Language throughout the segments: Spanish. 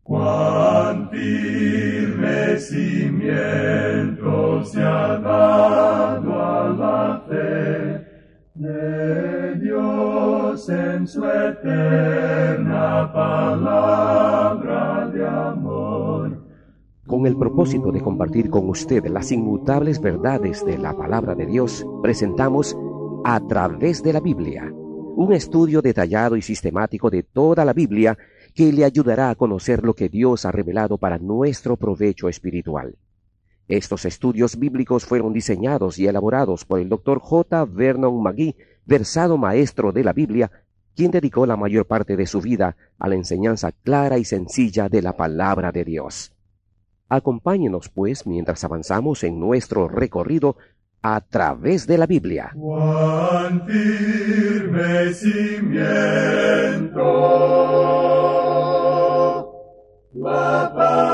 Cuán firme cimiento se ha dado a la fe de Dios en su eterna palabra de amor. Con el propósito de compartir con usted las inmutables verdades de la palabra de Dios, presentamos A Través de la Biblia, un estudio detallado y sistemático de toda la Biblia que le ayudará a conocer lo que Dios ha revelado para nuestro provecho espiritual. Estos estudios bíblicos fueron diseñados y elaborados por el Dr. J. Vernon McGee, versado maestro de la Biblia, quien dedicó la mayor parte de su vida a la enseñanza clara y sencilla de la palabra de Dios. Acompáñenos, pues, mientras avanzamos en nuestro recorrido a través de la Biblia. Cuán firme cimiento la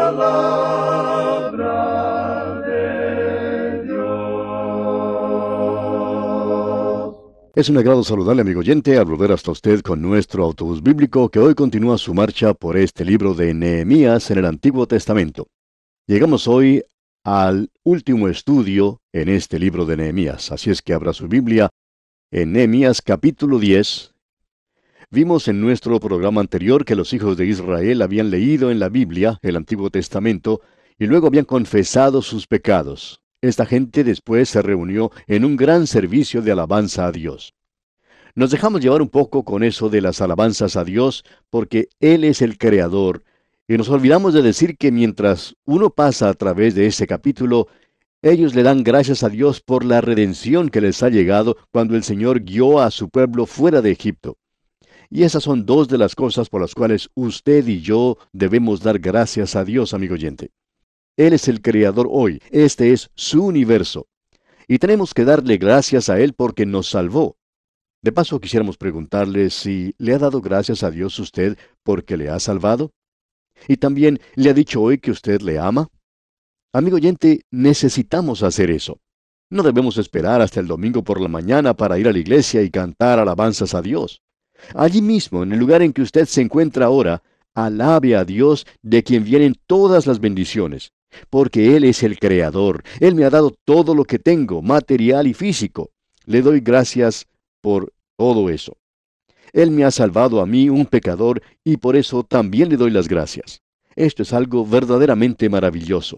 palabra de Dios. Es un agrado saludarle, amigo oyente, al volver hasta usted con nuestro autobús bíblico que hoy continúa su marcha por este libro de Nehemías en el Antiguo Testamento. Llegamos hoy al último estudio en este libro de Nehemías, así es que abra su Biblia en Nehemías capítulo 10. Vimos en nuestro programa anterior que los hijos de Israel habían leído en la Biblia el Antiguo Testamento y luego habían confesado sus pecados. Esta gente después se reunió en un gran servicio de alabanza a Dios. Nos dejamos llevar un poco con eso de las alabanzas a Dios porque Él es el Creador. Y nos olvidamos de decir que mientras uno pasa a través de ese capítulo, ellos le dan gracias a Dios por la redención que les ha llegado cuando el Señor guió a su pueblo fuera de Egipto. Y esas son dos de las cosas por las cuales usted y yo debemos dar gracias a Dios, amigo oyente. Él es el Creador hoy, este es su universo. Y tenemos que darle gracias a Él porque nos salvó. De paso, quisiéramos preguntarle si le ha dado gracias a Dios usted porque le ha salvado. Y también le ha dicho hoy que usted le ama. Amigo oyente, necesitamos hacer eso. No debemos esperar hasta el domingo por la mañana para ir a la iglesia y cantar alabanzas a Dios. Allí mismo, en el lugar en que usted se encuentra ahora, alabe a Dios de quien vienen todas las bendiciones, porque Él es el Creador. Él me ha dado todo lo que tengo, material y físico. Le doy gracias por todo eso. Él me ha salvado a mí, un pecador, y por eso también le doy las gracias. Esto es algo verdaderamente maravilloso.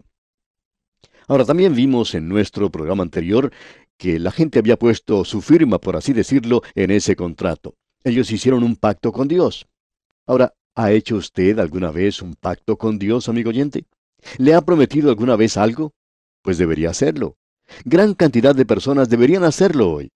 Ahora, también vimos en nuestro programa anterior que la gente había puesto su firma, por así decirlo, en ese contrato. Ellos hicieron un pacto con Dios. Ahora, ¿ha hecho usted alguna vez un pacto con Dios, amigo oyente? ¿Le ha prometido alguna vez algo? Pues debería hacerlo. Gran cantidad de personas deberían hacerlo hoy.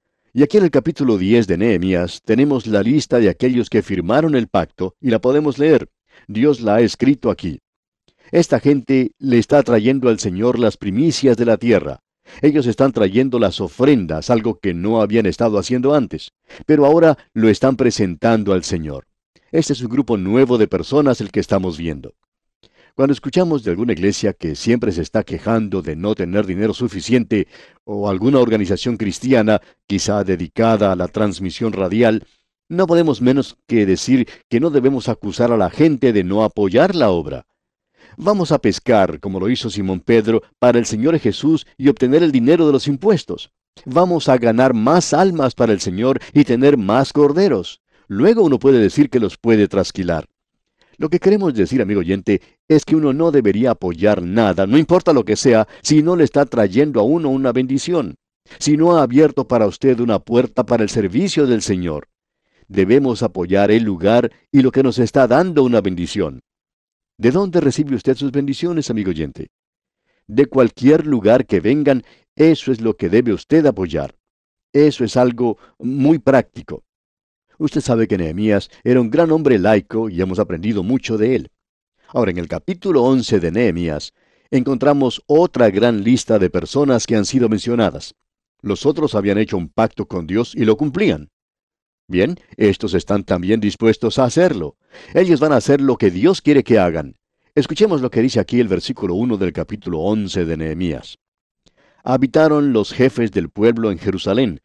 Y aquí en el capítulo 10 de Nehemías tenemos la lista de aquellos que firmaron el pacto y la podemos leer. Dios la ha escrito aquí. Esta gente le está trayendo al Señor las primicias de la tierra. Ellos están trayendo las ofrendas, algo que no habían estado haciendo antes, pero ahora lo están presentando al Señor. Este es un grupo nuevo de personas el que estamos viendo. Cuando escuchamos de alguna iglesia que siempre se está quejando de no tener dinero suficiente, o alguna organización cristiana, quizá dedicada a la transmisión radial, no podemos menos que decir que no debemos acusar a la gente de no apoyar la obra. Vamos a pescar, como lo hizo Simón Pedro, para el Señor Jesús y obtener el dinero de los impuestos. Vamos a ganar más almas para el Señor y tener más corderos. Luego uno puede decir que los puede trasquilar. Lo que queremos decir, amigo oyente, es que uno no debería apoyar nada, no importa lo que sea, si no le está trayendo a uno una bendición, si no ha abierto para usted una puerta para el servicio del Señor. Debemos apoyar el lugar y lo que nos está dando una bendición. ¿De dónde recibe usted sus bendiciones, amigo oyente? De cualquier lugar que vengan, eso es lo que debe usted apoyar. Eso es algo muy práctico. Usted sabe que Nehemías era un gran hombre laico y hemos aprendido mucho de él. Ahora, en el capítulo 11 de Nehemías, encontramos otra gran lista de personas que han sido mencionadas. Los otros habían hecho un pacto con Dios y lo cumplían. Bien, estos están también dispuestos a hacerlo. Ellos van a hacer lo que Dios quiere que hagan. Escuchemos lo que dice aquí el versículo 1 del capítulo 11 de Nehemías. Habitaron los jefes del pueblo en Jerusalén,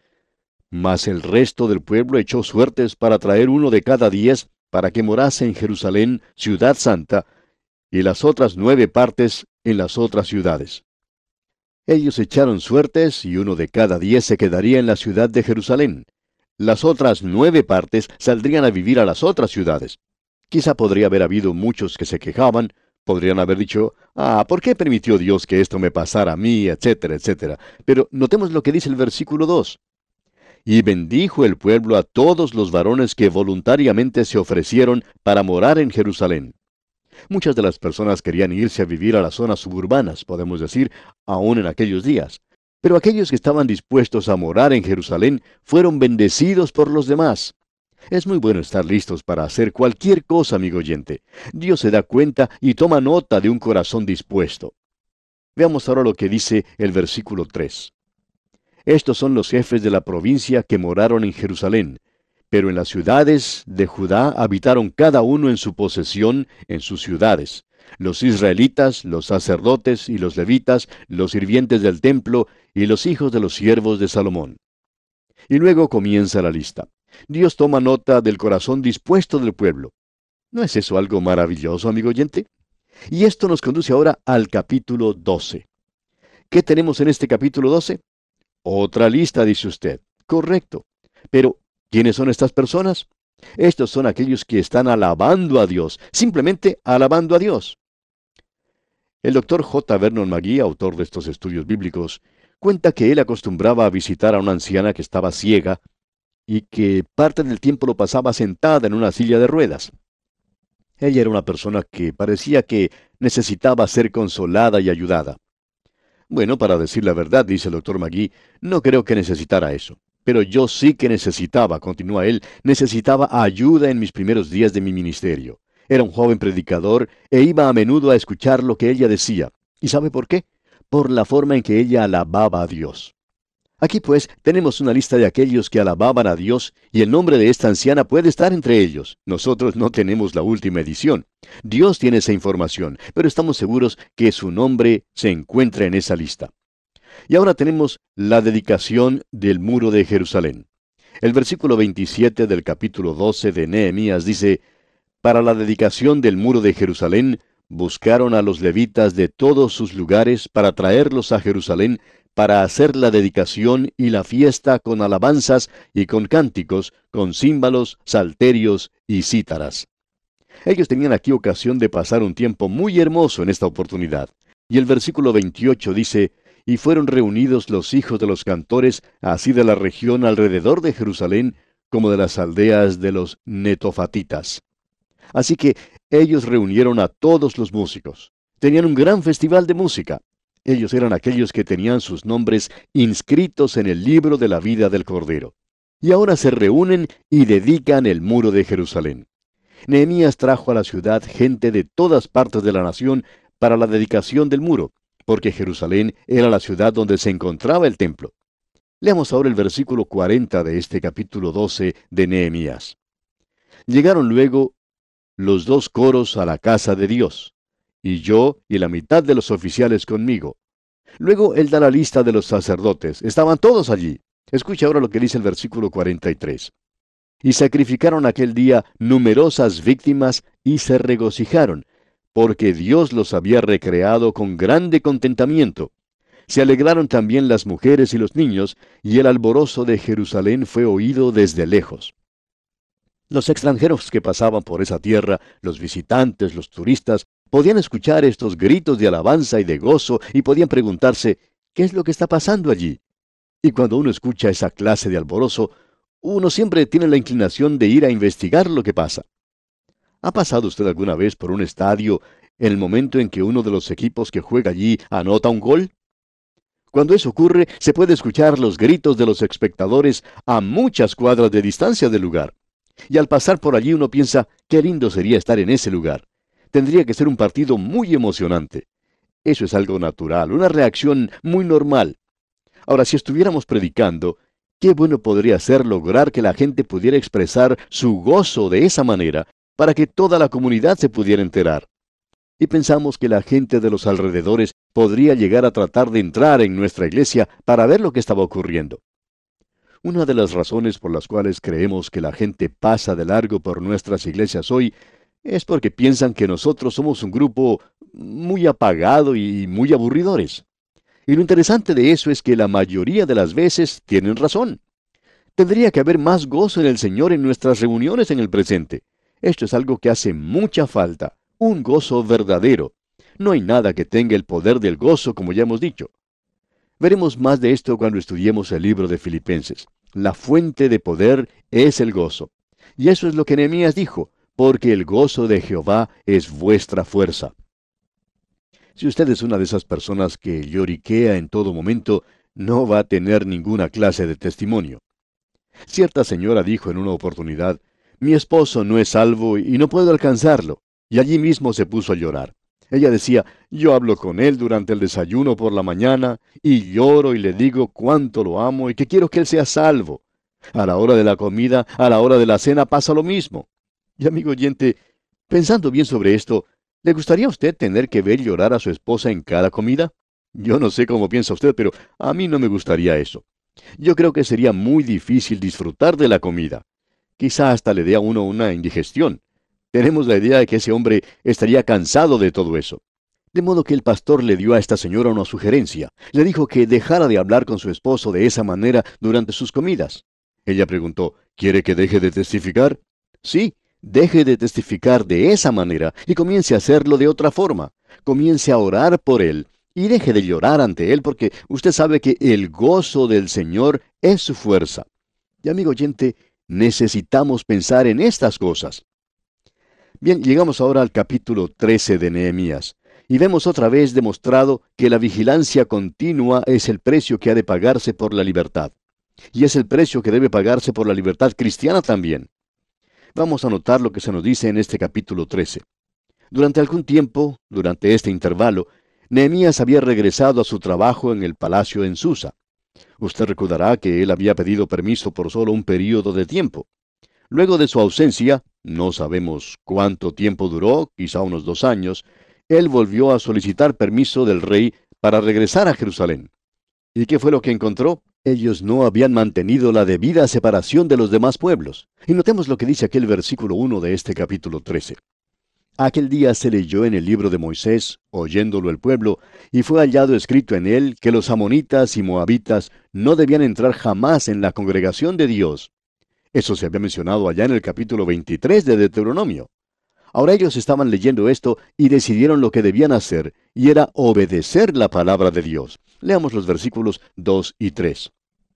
mas el resto del pueblo echó suertes para traer 1 de cada 10 para que morase en Jerusalén, ciudad santa, y las otras 9 partes en las otras ciudades. Ellos echaron suertes y 1 de cada 10 se quedaría en la ciudad de Jerusalén. Las otras 9 partes saldrían a vivir a las otras ciudades. Quizá podría haber habido muchos que se quejaban, podrían haber dicho, ¿por qué permitió Dios que esto me pasara a mí?, etcétera, etcétera. Pero notemos lo que dice el versículo 2. Y bendijo el pueblo a todos los varones que voluntariamente se ofrecieron para morar en Jerusalén. Muchas de las personas querían irse a vivir a las zonas suburbanas, podemos decir, aún en aquellos días. Pero aquellos que estaban dispuestos a morar en Jerusalén fueron bendecidos por los demás. Es muy bueno estar listos para hacer cualquier cosa, amigo oyente. Dios se da cuenta y toma nota de un corazón dispuesto. Veamos ahora lo que dice el versículo 3. Estos son los jefes de la provincia que moraron en Jerusalén, pero en las ciudades de Judá habitaron cada uno en su posesión, en sus ciudades. Los israelitas, los sacerdotes y los levitas, los sirvientes del templo y los hijos de los siervos de Salomón. Y luego comienza la lista. Dios toma nota del corazón dispuesto del pueblo. ¿No es eso algo maravilloso, amigo oyente? Y esto nos conduce ahora al capítulo 12. ¿Qué tenemos en este capítulo 12? Otra lista, dice usted. Correcto. Pero, ¿quiénes son estas personas? Estos son aquellos que están alabando a Dios, simplemente alabando a Dios. El doctor J. Vernon McGee, autor de estos estudios bíblicos, cuenta que él acostumbraba a visitar a una anciana que estaba ciega y que parte del tiempo lo pasaba sentada en una silla de ruedas. Ella era una persona que parecía que necesitaba ser consolada y ayudada. Bueno, para decir la verdad, dice el doctor McGee, no creo que necesitara eso. Pero yo sí que necesitaba, continúa él, necesitaba ayuda en mis primeros días de mi ministerio. Era un joven predicador e iba a menudo a escuchar lo que ella decía. ¿Y sabe por qué? Por la forma en que ella alababa a Dios. Aquí pues tenemos una lista de aquellos que alababan a Dios y el nombre de esta anciana puede estar entre ellos. Nosotros no tenemos la última edición. Dios tiene esa información, pero estamos seguros que su nombre se encuentra en esa lista. Y ahora tenemos la dedicación del muro de Jerusalén. El versículo 27 del capítulo 12 de Nehemías dice, para la dedicación del muro de Jerusalén, buscaron a los levitas de todos sus lugares para traerlos a Jerusalén, para hacer la dedicación y la fiesta con alabanzas y con cánticos, con címbalos, salterios y cítaras. Ellos tenían aquí ocasión de pasar un tiempo muy hermoso en esta oportunidad. Y el versículo 28 dice, y fueron reunidos los hijos de los cantores, así de la región alrededor de Jerusalén, como de las aldeas de los netofatitas. Así que ellos reunieron a todos los músicos. Tenían un gran festival de música. Ellos eran aquellos que tenían sus nombres inscritos en el libro de la vida del Cordero. Y ahora se reúnen y dedican el muro de Jerusalén. Nehemías trajo a la ciudad gente de todas partes de la nación para la dedicación del muro, porque Jerusalén era la ciudad donde se encontraba el templo. Leamos ahora el versículo 40 de este capítulo 12 de Nehemías. Llegaron luego los 2 coros a la casa de Dios, y yo y la mitad de los oficiales conmigo. Luego él da la lista de los sacerdotes. Estaban todos allí. Escucha ahora lo que dice el versículo 43. Y sacrificaron aquel día numerosas víctimas y se regocijaron, porque Dios los había recreado con grande contentamiento. Se alegraron también las mujeres y los niños, y el alborozo de Jerusalén fue oído desde lejos. Los extranjeros que pasaban por esa tierra, los visitantes, los turistas, podían escuchar estos gritos de alabanza y de gozo y podían preguntarse, ¿qué es lo que está pasando allí? Y cuando uno escucha esa clase de alborozo, uno siempre tiene la inclinación de ir a investigar lo que pasa. ¿Ha pasado usted alguna vez por un estadio en el momento en que uno de los equipos que juega allí anota un gol? Cuando eso ocurre, se puede escuchar los gritos de los espectadores a muchas cuadras de distancia del lugar. Y al pasar por allí uno piensa, qué lindo sería estar en ese lugar. Tendría que ser un partido muy emocionante. Eso es algo natural, una reacción muy normal. Ahora, si estuviéramos predicando, qué bueno podría ser lograr que la gente pudiera expresar su gozo de esa manera, para que toda la comunidad se pudiera enterar. Y pensamos que la gente de los alrededores podría llegar a tratar de entrar en nuestra iglesia para ver lo que estaba ocurriendo. Una de las razones por las cuales creemos que la gente pasa de largo por nuestras iglesias hoy es porque piensan que nosotros somos un grupo muy apagado y muy aburridores. Y lo interesante de eso es que la mayoría de las veces tienen razón. Tendría que haber más gozo en el Señor en nuestras reuniones en el presente. Esto es algo que hace mucha falta, un gozo verdadero. No hay nada que tenga el poder del gozo, como ya hemos dicho. Veremos más de esto cuando estudiemos el libro de Filipenses. La fuente de poder es el gozo. Y eso es lo que Nehemías dijo, porque el gozo de Jehová es vuestra fuerza. Si usted es una de esas personas que lloriquea en todo momento, no va a tener ninguna clase de testimonio. Cierta señora dijo en una oportunidad, mi esposo no es salvo y no puedo alcanzarlo, y allí mismo se puso a llorar. Ella decía, yo hablo con él durante el desayuno por la mañana, y lloro y le digo cuánto lo amo y que quiero que él sea salvo. A la hora de la comida, a la hora de la cena pasa lo mismo. Y amigo oyente, pensando bien sobre esto, ¿le gustaría a usted tener que ver llorar a su esposa en cada comida? Yo no sé cómo piensa usted, pero a mí no me gustaría eso. Yo creo que sería muy difícil disfrutar de la comida. Quizá hasta le dé a uno una indigestión. Tenemos la idea de que ese hombre estaría cansado de todo eso. De modo que el pastor le dio a esta señora una sugerencia. Le dijo que dejara de hablar con su esposo de esa manera durante sus comidas. Ella preguntó, ¿quiere que deje de testificar? Sí, deje de testificar de esa manera y comience a hacerlo de otra forma. Comience a orar por él. Y deje de llorar ante él porque usted sabe que el gozo del Señor es su fuerza. Y amigo oyente, necesitamos pensar en estas cosas. Bien, llegamos ahora al capítulo 13 de Nehemías. Y vemos otra vez demostrado que la vigilancia continua es el precio que ha de pagarse por la libertad. Y es el precio que debe pagarse por la libertad cristiana también. Vamos a notar lo que se nos dice en este capítulo 13. Durante algún tiempo, durante este intervalo, Nehemías había regresado a su trabajo en el palacio en Susa. Usted recordará que él había pedido permiso por solo un período de tiempo. Luego de su ausencia, no sabemos cuánto tiempo duró, quizá unos 2 años, él volvió a solicitar permiso del rey para regresar a Jerusalén. ¿Y qué fue lo que encontró? Ellos no habían mantenido la debida separación de los demás pueblos. Y notemos lo que dice aquel versículo 1 de este capítulo 13. Aquel día se leyó en el libro de Moisés, oyéndolo el pueblo, y fue hallado escrito en él que los amonitas y moabitas no debían entrar jamás en la congregación de Dios. Eso se había mencionado allá en el capítulo 23 de Deuteronomio. Ahora ellos estaban leyendo esto y decidieron lo que debían hacer, y era obedecer la palabra de Dios. Leamos los versículos 2 y 3.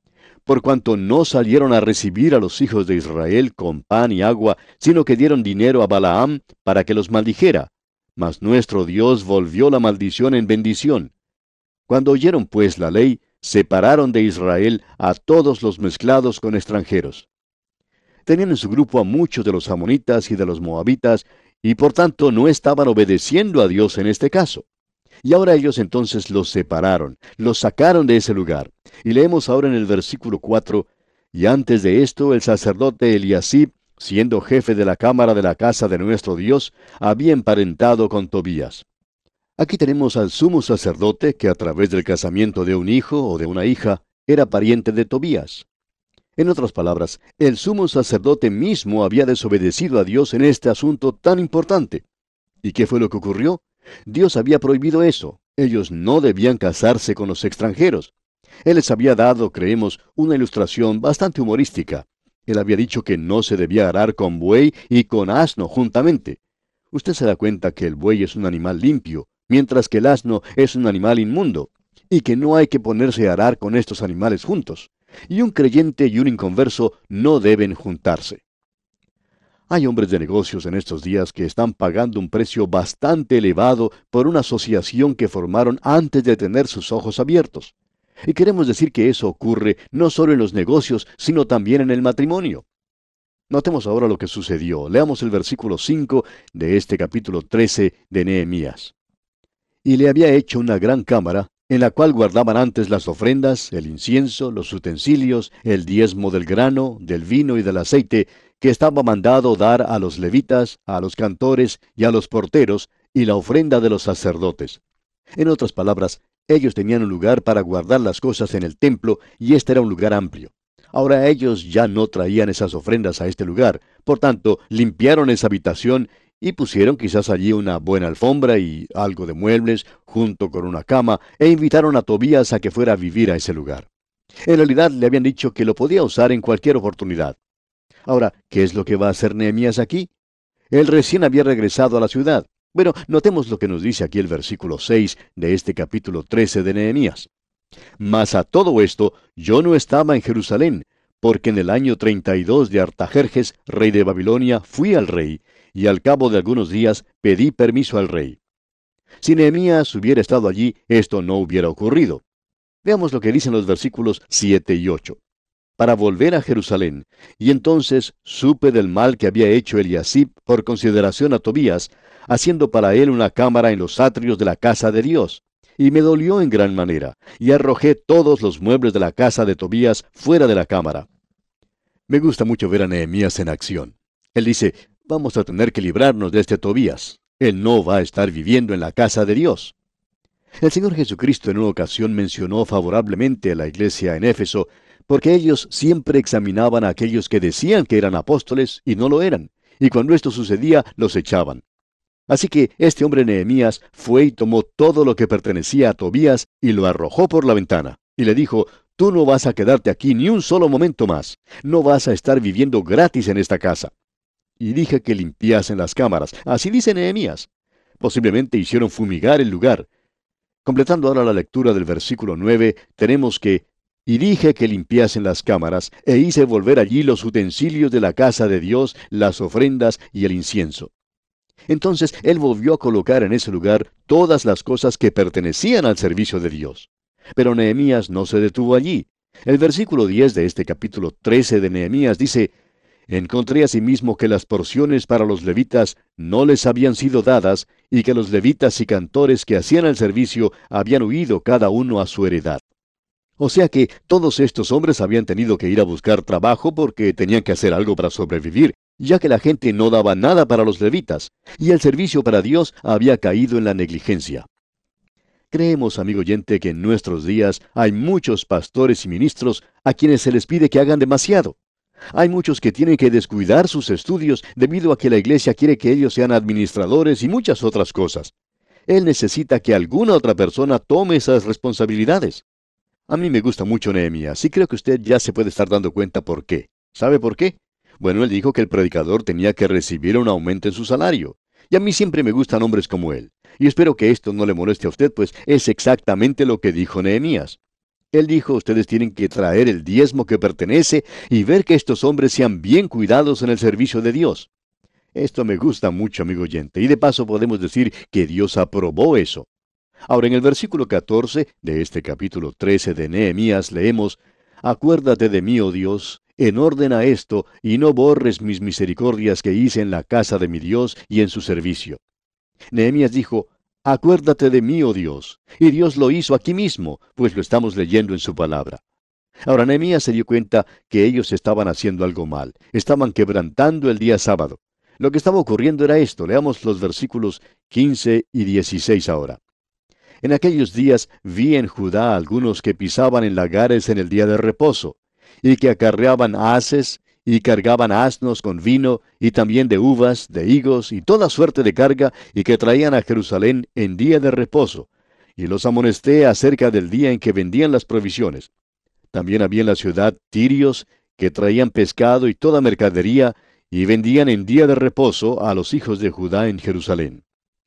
Por cuanto no salieron a recibir a los hijos de Israel con pan y agua, sino que dieron dinero a Balaam para que los maldijera. Mas nuestro Dios volvió la maldición en bendición. Cuando oyeron pues la ley, separaron de Israel a todos los mezclados con extranjeros. Tenían en su grupo a muchos de los amonitas y de los moabitas, y por tanto no estaban obedeciendo a Dios en este caso. Y ahora ellos entonces los separaron, los sacaron de ese lugar. Y leemos ahora en el versículo 4, y antes de esto el sacerdote Eliasib, siendo jefe de la cámara de la casa de nuestro Dios, había emparentado con Tobías. Aquí tenemos al sumo sacerdote que a través del casamiento de un hijo o de una hija era pariente de Tobías. En otras palabras, el sumo sacerdote mismo había desobedecido a Dios en este asunto tan importante. ¿Y qué fue lo que ocurrió? Dios había prohibido eso. Ellos no debían casarse con los extranjeros. Él les había dado, creemos, una ilustración bastante humorística. Él había dicho que no se debía arar con buey y con asno juntamente. Usted se da cuenta que el buey es un animal limpio, mientras que el asno es un animal inmundo, y que no hay que ponerse a arar con estos animales juntos. Y un creyente y un inconverso no deben juntarse. Hay hombres de negocios en estos días que están pagando un precio bastante elevado por una asociación que formaron antes de tener sus ojos abiertos. Y queremos decir que eso ocurre no solo en los negocios, sino también en el matrimonio. Notemos ahora lo que sucedió. Leamos el versículo 5 de este capítulo 13 de Nehemías. Y le había hecho una gran cámara, en la cual guardaban antes las ofrendas, el incienso, los utensilios, el diezmo del grano, del vino y del aceite, que estaba mandado dar a los levitas, a los cantores y a los porteros, y la ofrenda de los sacerdotes. En otras palabras, ellos tenían un lugar para guardar las cosas en el templo, y este era un lugar amplio. Ahora ellos ya no traían esas ofrendas a este lugar, por tanto, limpiaron esa habitación, y pusieron quizás allí una buena alfombra y algo de muebles, junto con una cama, e invitaron a Tobías a que fuera a vivir a ese lugar. En realidad le habían dicho que lo podía usar en cualquier oportunidad. Ahora, ¿qué es lo que va a hacer Nehemías aquí? Él recién había regresado a la ciudad. Bueno, notemos lo que nos dice aquí el versículo 6 de este capítulo 13 de Nehemías. Mas a todo esto yo no estaba en Jerusalén, porque en el año 32 de Artajerjes, rey de Babilonia, fui al rey, y al cabo de algunos días pedí permiso al rey. Si Nehemías hubiera estado allí, esto no hubiera ocurrido. Veamos lo que dicen los versículos 7 y 8. Para volver a Jerusalén, y entonces supe del mal que había hecho Eliasib por consideración a Tobías, haciendo para él una cámara en los atrios de la casa de Dios. Y me dolió en gran manera, y arrojé todos los muebles de la casa de Tobías fuera de la cámara. Me gusta mucho ver a Nehemías en acción. Él dice, vamos a tener que librarnos de este Tobías. Él no va a estar viviendo en la casa de Dios. El Señor Jesucristo en una ocasión mencionó favorablemente a la iglesia en Éfeso, porque ellos siempre examinaban a aquellos que decían que eran apóstoles y no lo eran, y cuando esto sucedía, los echaban. Así que este hombre Nehemías fue y tomó todo lo que pertenecía a Tobías y lo arrojó por la ventana, y le dijo, tú no vas a quedarte aquí ni un solo momento más, no vas a estar viviendo gratis en esta casa. Y dije que limpiasen las cámaras, así dice Nehemías. Posiblemente hicieron fumigar el lugar. Completando ahora la lectura del versículo 9, tenemos que, y dije que limpiasen las cámaras, e hice volver allí los utensilios de la casa de Dios, las ofrendas y el incienso. Entonces él volvió a colocar en ese lugar todas las cosas que pertenecían al servicio de Dios. Pero Nehemías no se detuvo allí. El versículo 10 de este capítulo 13 de Nehemías dice, encontré asimismo que las porciones para los levitas no les habían sido dadas, y que los levitas y cantores que hacían el servicio habían huido cada uno a su heredad. O sea que todos estos hombres habían tenido que ir a buscar trabajo porque tenían que hacer algo para sobrevivir, ya que la gente no daba nada para los levitas, y el servicio para Dios había caído en la negligencia. Creemos, amigo oyente, que en nuestros días hay muchos pastores y ministros a quienes se les pide que hagan demasiado. Hay muchos que tienen que descuidar sus estudios debido a que la iglesia quiere que ellos sean administradores y muchas otras cosas. Él necesita que alguna otra persona tome esas responsabilidades. A mí me gusta mucho Nehemías, y creo que usted ya se puede estar dando cuenta por qué. ¿Sabe por qué? Bueno, él dijo que el predicador tenía que recibir un aumento en su salario. Y a mí siempre me gustan hombres como él. Y espero que esto no le moleste a usted, pues es exactamente lo que dijo Nehemías. Él dijo, ustedes tienen que traer el diezmo que pertenece y ver que estos hombres sean bien cuidados en el servicio de Dios. Esto me gusta mucho, amigo oyente, y de paso podemos decir que Dios aprobó eso. Ahora, en el versículo 14 de este capítulo 13 de Nehemías leemos, acuérdate de mí, oh Dios, en orden a esto, y no borres mis misericordias que hice en la casa de mi Dios y en su servicio. Nehemías dijo, acuérdate de mí, oh Dios, y Dios lo hizo aquí mismo, pues lo estamos leyendo en su palabra. Ahora Nehemías se dio cuenta que ellos estaban haciendo algo mal, estaban quebrantando el día sábado. Lo que estaba ocurriendo era esto, leamos los versículos 15 y 16 ahora. En aquellos días vi en Judá algunos que pisaban en lagares en el día de reposo, y que acarreaban haces, y cargaban asnos con vino, y también de uvas, de higos, y toda suerte de carga, y que traían a Jerusalén en día de reposo. Y los amonesté acerca del día en que vendían las provisiones. También había en la ciudad tirios, que traían pescado y toda mercadería, y vendían en día de reposo a los hijos de Judá en Jerusalén.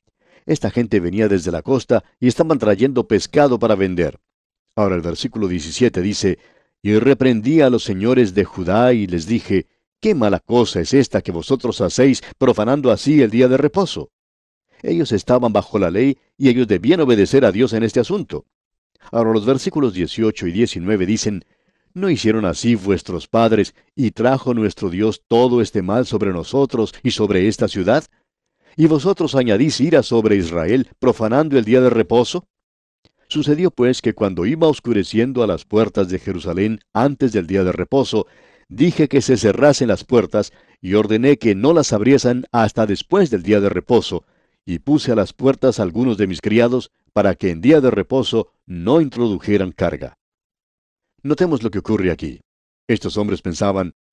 Esta gente venía desde la costa y estaban trayendo pescado para vender. Ahora el versículo 17 dice, y reprendí a los señores de Judá y les dije, ¿qué mala cosa es esta que vosotros hacéis, profanando así el día de reposo? Ellos estaban bajo la ley y ellos debían obedecer a Dios en este asunto. Ahora los versículos 18 y 19 dicen, ¿no hicieron así vuestros padres y trajo nuestro Dios todo este mal sobre nosotros y sobre esta ciudad? ¿Y vosotros añadís ira sobre Israel, profanando el día de reposo? Sucedió pues que cuando iba oscureciendo a las puertas de Jerusalén antes del día de reposo, dije que se cerrasen las puertas, y ordené que no las abriesen hasta después del día de reposo, y puse a las puertas algunos de mis criados, para que en día de reposo no introdujeran carga. Notemos lo que ocurre aquí. Estos hombres pensaban,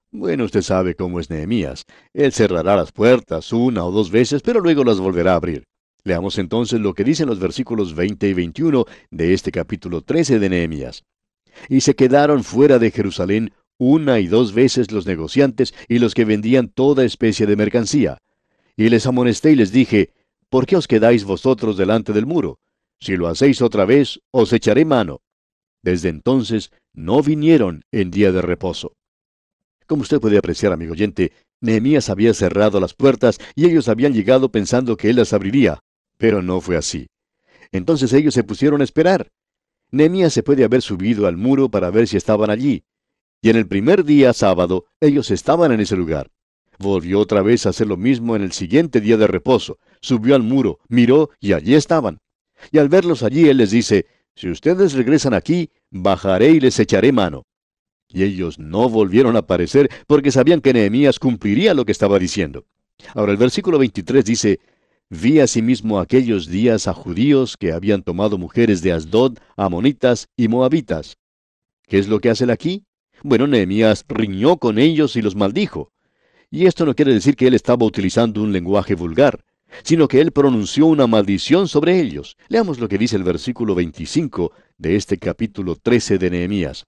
Bueno, usted sabe cómo es Nehemías. Él cerrará las puertas una o dos veces, pero luego las volverá a abrir. Leamos entonces lo que dicen los versículos 20 y 21 de este capítulo 13 de Nehemías. Y se quedaron fuera de Jerusalén una y dos veces los negociantes y los que vendían toda especie de mercancía. Y les amonesté y les dije, ¿por qué os quedáis vosotros delante del muro? Si lo hacéis otra vez, os echaré mano. Desde entonces no vinieron en día de reposo. Como usted puede apreciar, amigo oyente, Nehemías había cerrado las puertas y ellos habían llegado pensando que él las abriría, pero no fue así. Entonces ellos se pusieron a esperar. Nehemías se puede haber subido al muro para ver si estaban allí. Y en el primer día sábado, ellos estaban en ese lugar. Volvió otra vez a hacer lo mismo en el siguiente día de reposo. Subió al muro, miró y allí estaban. Y al verlos allí, él les dice, si ustedes regresan aquí, bajaré y les echaré mano. Y ellos no volvieron a aparecer porque sabían que Nehemías cumpliría lo que estaba diciendo. Ahora el versículo 23 dice, vi asimismo aquellos días a judíos que habían tomado mujeres de Asdod, amonitas y moabitas. ¿Qué es lo que hace él aquí? Bueno, Nehemías riñó con ellos y los maldijo. Y esto no quiere decir que él estaba utilizando un lenguaje vulgar, sino que él pronunció una maldición sobre ellos. Leamos lo que dice el versículo 25 de este capítulo 13 de Nehemías.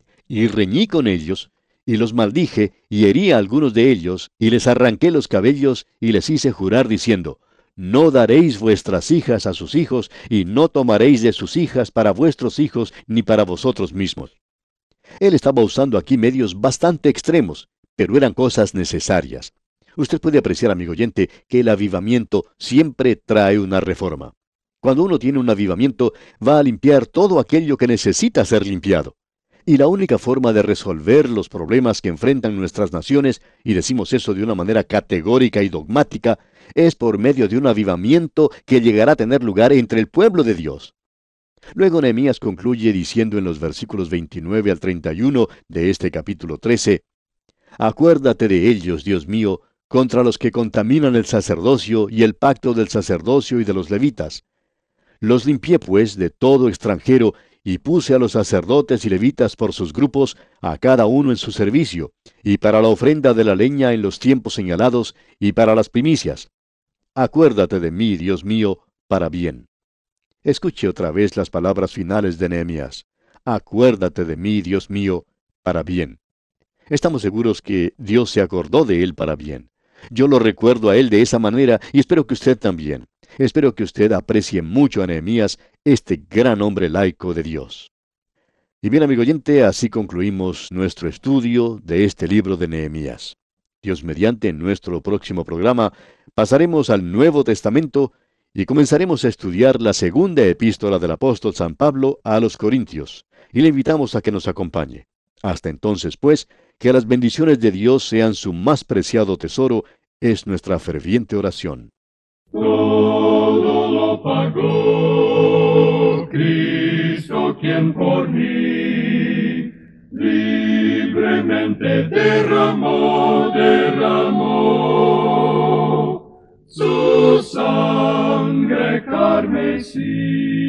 Y reñí con ellos, y los maldije, y herí a algunos de ellos, y les arranqué los cabellos, y les hice jurar diciendo, no daréis vuestras hijas a sus hijos, y no tomaréis de sus hijas para vuestros hijos, ni para vosotros mismos. Él estaba usando aquí medios bastante extremos, pero eran cosas necesarias. Usted puede apreciar, amigo oyente, que el avivamiento siempre trae una reforma. Cuando uno tiene un avivamiento, va a limpiar todo aquello que necesita ser limpiado. Y la única forma de resolver los problemas que enfrentan nuestras naciones, y decimos eso de una manera categórica y dogmática, es por medio de un avivamiento que llegará a tener lugar entre el pueblo de Dios. Luego Nehemías concluye diciendo en los versículos 29 al 31 de este capítulo 13, acuérdate de ellos, Dios mío, contra los que contaminan el sacerdocio y el pacto del sacerdocio y de los levitas. Los limpié, pues, de todo extranjero, y puse a los sacerdotes y levitas por sus grupos, a cada uno en su servicio, y para la ofrenda de la leña en los tiempos señalados, y para las primicias. Acuérdate de mí, Dios mío, para bien. Escuche otra vez las palabras finales de Nehemías. Acuérdate de mí, Dios mío, para bien. Estamos seguros que Dios se acordó de él para bien. Yo lo recuerdo a él de esa manera y espero que usted también. Espero que usted aprecie mucho a Nehemías, este gran hombre laico de Dios. Y bien, amigo oyente, así concluimos nuestro estudio de este libro de Nehemías. Dios mediante, en nuestro próximo programa, pasaremos al Nuevo Testamento y comenzaremos a estudiar la segunda epístola del apóstol San Pablo a los Corintios, y le invitamos a que nos acompañe. Hasta entonces, pues, que las bendiciones de Dios sean su más preciado tesoro, es nuestra ferviente oración. Todo lo pagó Cristo quien por mí libremente derramó su sangre carmesí.